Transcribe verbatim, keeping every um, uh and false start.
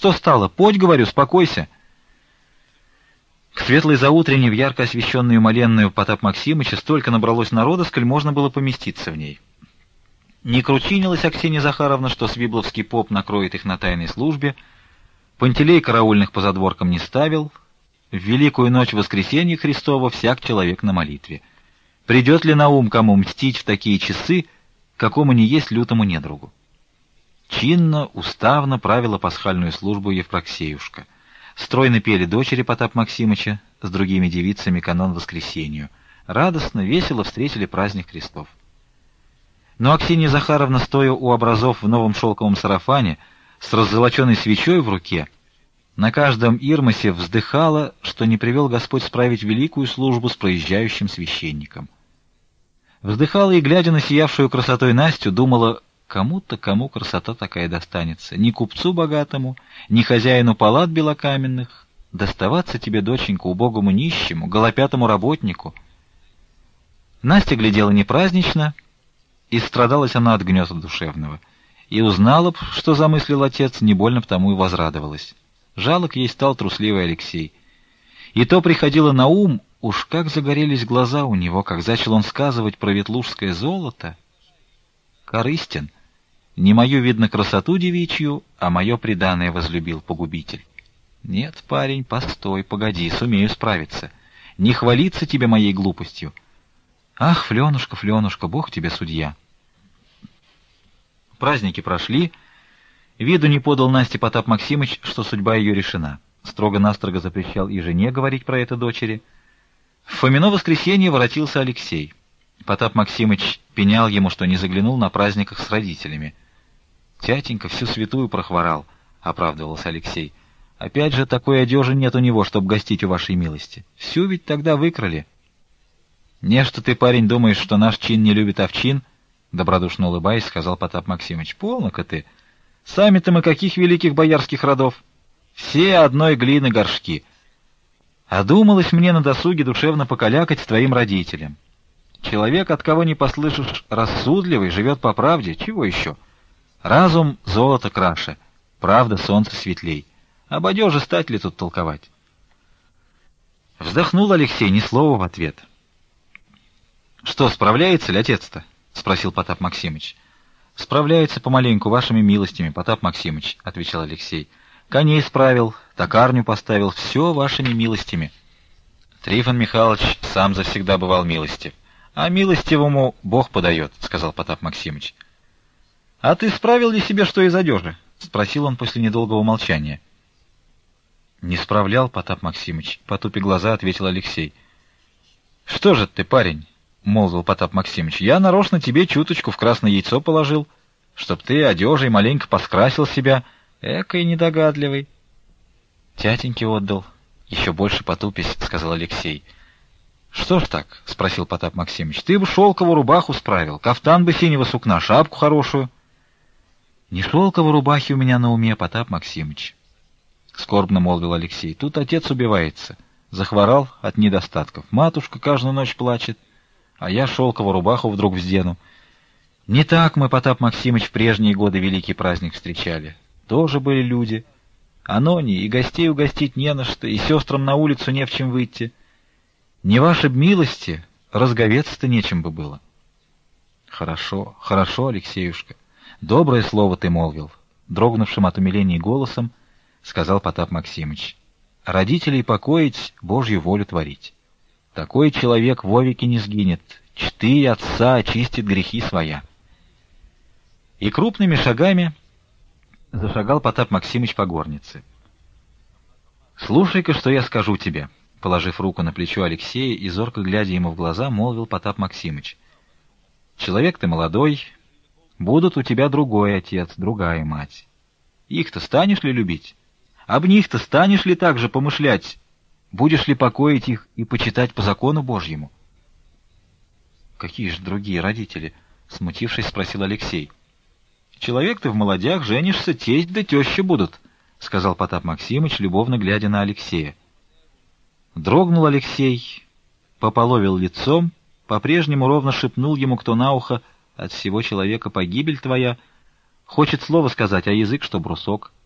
что стало? Подь, говорю, спокойся. К светлой заутренней в ярко освещенную моленную Потап Максимыча столько набралось народа, сколь можно было поместиться в ней. Не кручинилась Аксинья Захаровна, что свибловский поп накроет их на тайной службе, Пантелей караульных по задворкам не ставил, в великую ночь воскресенья Христова всяк человек на молитве. Придет ли на ум кому мстить в такие часы, какому не есть лютому недругу? Чинно, уставно правила пасхальную службу Евпроксеюшка. Стройно пели дочери Потап Максимыча с другими девицами канон воскресенью. Радостно, весело встретили праздник Христов. Но Аксинья Захаровна, стоя у образов в новом шелковом сарафане, с раззолоченной свечой в руке, на каждом ирмосе вздыхала, что не привел Господь справить великую службу с проезжающим священником. Вздыхала и, глядя на сиявшую красотой Настю, думала, кому-то кому красота такая достанется, ни купцу богатому, ни хозяину палат белокаменных, доставаться тебе, доченька, убогому нищему, голопятому работнику. Настя глядела непразднично, и страдалась она от гнезда душевного. И узнала б, что замыслил отец, не больно потому и возрадовалась. Жалок ей стал трусливый Алексей. И то приходило на ум, уж как загорелись глаза у него, как зачал он сказывать про ветлужское золото. Корыстен. Не мою, видно, красоту девичью, а мое преданное возлюбил погубитель. Нет, парень, постой, погоди, сумею справиться. Не хвалиться тебе моей глупостью. Ах, Фленушка, Фленушка, Бог тебе судья. Праздники прошли. Виду не подал Насте Потап Максимыч, что судьба ее решена. Строго-настрого запрещал и жене говорить про это дочери. В Фомино воскресенье воротился Алексей. Потап Максимыч пенял ему, что не заглянул на праздниках с родителями. «Тятенька всю святую прохворал», — оправдывался Алексей. «Опять же, такой одежи нет у него, чтоб гостить у вашей милости. Всю ведь тогда выкрали». «Не, что ты, парень, думаешь, что наш чин не любит овчин?» — добродушно улыбаясь, сказал Потап Максимыч. «Полно-ка ты! Сами-то мы каких великих боярских родов? Все одной глины горшки. А думалось мне на досуге душевно покалякать с твоим родителям. Человек, от кого не послышишь, рассудливый, живет по правде. Чего еще? Разум — золото краше, правда — солнце светлей. Об одежи стать ли тут толковать?» Вздохнул Алексей, ни слова в ответ. «Что, справляется ли отец-то?» — спросил Потап Максимыч. «Справляется помаленьку, вашими милостями, Потап Максимыч», — отвечал Алексей. «Коней справил, токарню поставил, все вашими милостями». «Трифон Михайлович сам завсегда бывал милостив, а милостивому Бог подает», — сказал Потап Максимыч. «А ты справил ли себе что из одежи?» — спросил он после недолгого молчания. «Не справлял, Потап Максимыч», — потупя глаза, ответил Алексей. «Что же ты, парень?» — молвил Потап Максимыч. «Я нарочно тебе чуточку в красное яйцо положил, чтоб ты одежей маленько поскрасил себя, экой недогадливый». «Тятеньке отдал», — еще больше потупясь, — сказал Алексей. «Что ж так?» — спросил Потап Максимыч. «Ты бы шелковую рубаху справил, кафтан бы синего сукна, шапку хорошую». «Не шелковой рубахи у меня на уме, Потап Максимыч», — скорбно молвил Алексей. «Тут отец убивается, захворал от недостатков, матушка каждую ночь плачет, а я шелковую рубаху вдруг вздену. Не так мы, Потап Максимыч, в прежние годы великий праздник встречали. Тоже были люди. Анони, и гостей угостить не на что, и сестрам на улицу не в чем выйти. Не ваши б милости, разговеться-то нечем бы было». «Хорошо, хорошо, Алексеюшка, доброе слово ты молвил», — дрогнувшим от умиления голосом сказал Потап Максимыч. «Родителей покоить, Божью волю творить. Такой человек вовеки не сгинет, чты отца очистит грехи своя». И крупными шагами зашагал Потап Максимыч по горнице. «Слушай-ка, что я скажу тебе», — положив руку на плечо Алексея и зорко глядя ему в глаза, молвил Потап Максимыч. «Человек ты молодой, будут у тебя другой отец, другая мать. Их-то станешь ли любить? Об них-то станешь ли так же помышлять? Будешь ли покоить их и почитать по закону Божьему?» «Какие же другие родители?» — смутившись, спросил Алексей. «Человек ты в молодях, женишься, тесть да теща будут», — сказал Потап Максимыч, любовно глядя на Алексея. Дрогнул Алексей, пополовил лицом, по-прежнему ровно шепнул ему кто на ухо: «От всего человека погибель твоя». Хочет слово сказать, а язык, что брусок.